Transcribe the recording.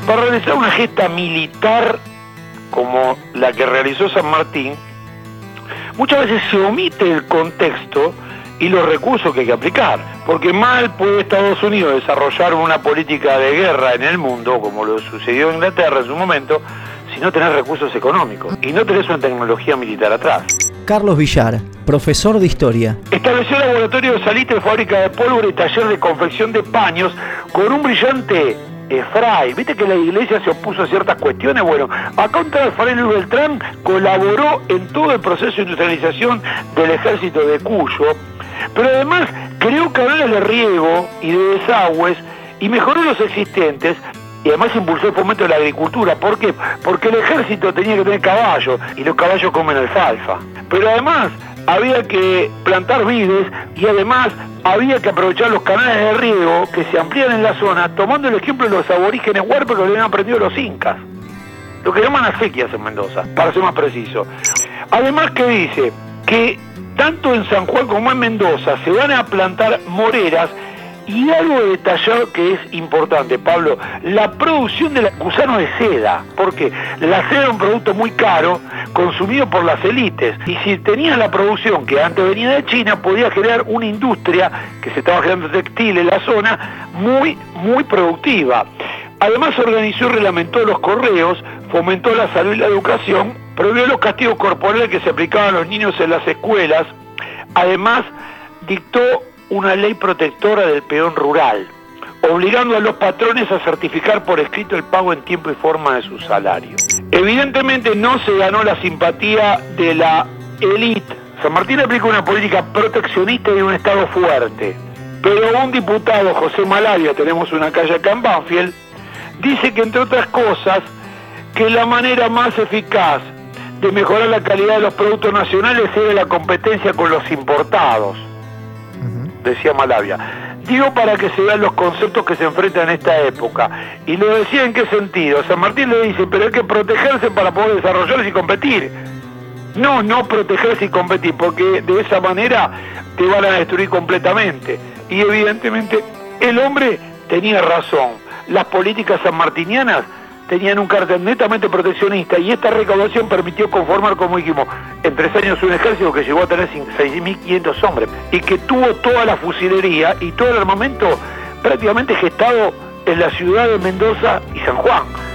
para realizar una gesta militar como la que realizó San Martín, muchas veces se omite el contexto y los recursos que hay que aplicar, porque mal puede Estados Unidos desarrollar una política de guerra en el mundo, como lo sucedió en Inglaterra en su momento, si no tenés recursos económicos y no tenés una tecnología militar atrás. Carlos Villar, profesor de Historia. Estableció laboratorio de salitre, fábrica de pólvora y taller de confección de paños con un brillante fray. Viste que la iglesia se opuso a ciertas cuestiones. Bueno, acá un tal Fray Luis Beltrán colaboró en todo el proceso de industrialización del ejército de Cuyo, pero además creó canales de riego y de desagües y mejoró los existentes. Y además impulsó el fomento de la agricultura. ¿Por qué? Porque el ejército tenía que tener caballos, y los caballos comen alfalfa. Pero además había que plantar vides, y además había que aprovechar los canales de riego que se amplían en la zona, tomando el ejemplo de los aborígenes huarpes que lo habían aprendido los incas. Lo que llaman acequias en Mendoza, para ser más preciso. Además que dice que tanto en San Juan como en Mendoza se van a plantar moreras. Y algo detallado que es importante, Pablo, la producción del gusano de seda. Porque la seda era un producto muy caro, consumido por las élites. Y si tenías la producción que antes venía de China, podía generar una industria que se estaba generando textil en la zona muy, muy productiva. Además organizó y reglamentó los correos, fomentó la salud y la educación, prohibió los castigos corporales que se aplicaban a los niños en las escuelas. Además, dictó una ley protectora del peón rural, obligando a los patrones a certificar por escrito el pago en tiempo y forma de su salario. Evidentemente no se ganó la simpatía de la élite. San Martín aplicó una política proteccionista y un Estado fuerte, pero un diputado, José Malavia, tenemos una calle acá en Banfield, dice que entre otras cosas, que la manera más eficaz de mejorar la calidad de los productos nacionales era la competencia con los importados. Decía Malavia. Digo para que se vean los conceptos que se enfrentan en esta época. Y lo decía en qué sentido. San Martín le dice, pero hay que protegerse para poder desarrollarse y competir. No protegerse y competir, porque de esa manera te van a destruir completamente. Y evidentemente el hombre tenía razón. Las políticas sanmartinianas tenían un carácter netamente proteccionista, y esta recaudación permitió conformar, como dijimos, en 3 años un ejército que llegó a tener 6.500 hombres, y que tuvo toda la fusilería y todo el armamento prácticamente gestado en la ciudad de Mendoza y San Juan.